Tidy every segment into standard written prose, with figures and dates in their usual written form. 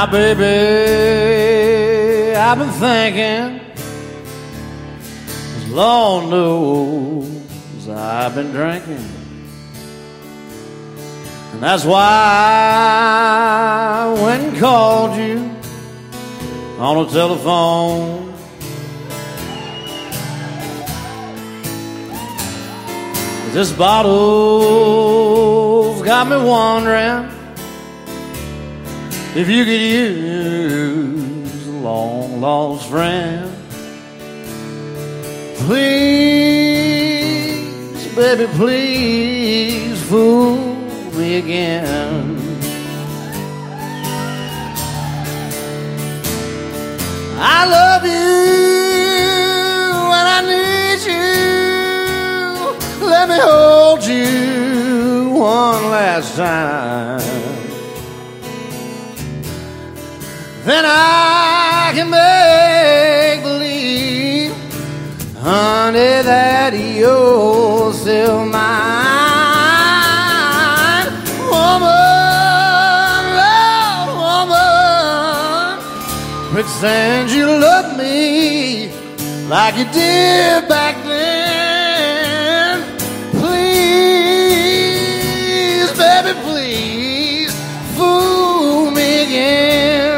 Now, baby, I've been thinking, 'cause Lord knows I've been drinking. And that's why I went and called you on the telephone. This bottle's got me wondering if you could use a long lost friend. Please, baby, please fool me again. I love you and I need you. Let me hold you one last time. Then I can make believe, honey, that you're still mine. Woman, love, woman, pretend you love me like you did back then. Please, baby, please fool me again.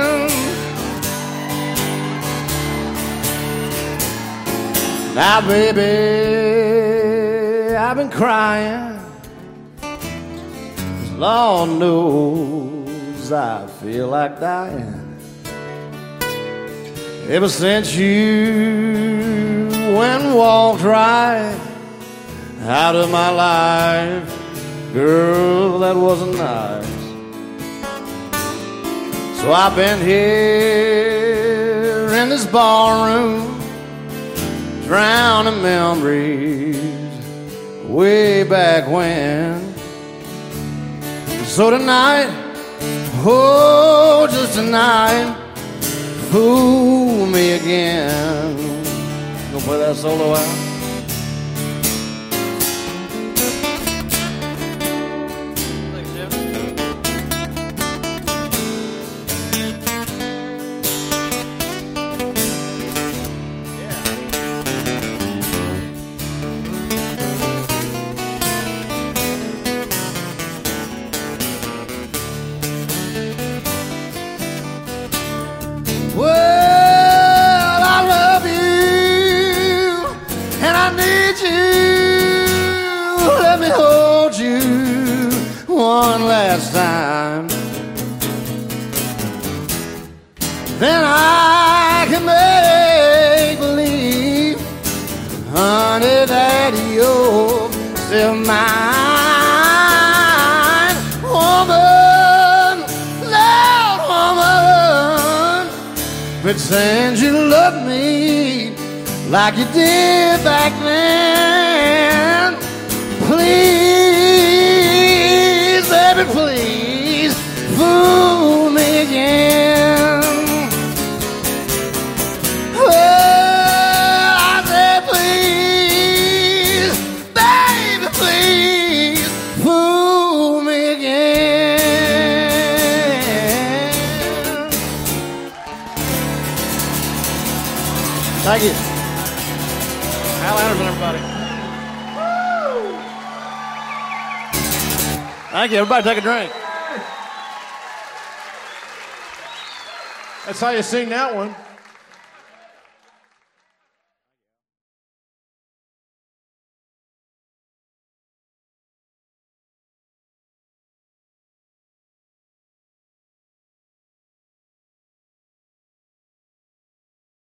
Now, baby, I've been crying, 'cause Lord knows I feel like dying. Ever since you went and walked right out of my life, girl, that wasn't nice. So I've been here in this barroom, drowning memories way back when. So tonight, oh, just tonight, fool me again. Gonna play that solo out. Well, I love you and I need you. Let me hold you one last time. Then I can make believe, honey, that you're still mine. Woman, loud woman, pretend you love me like you did back then. Please, baby, please fool me again. Well, I said please, baby, please fool me again. Thank you. Al Anderson, everybody. Woo! Thank you. Everybody take a drink. That's how you sing that one.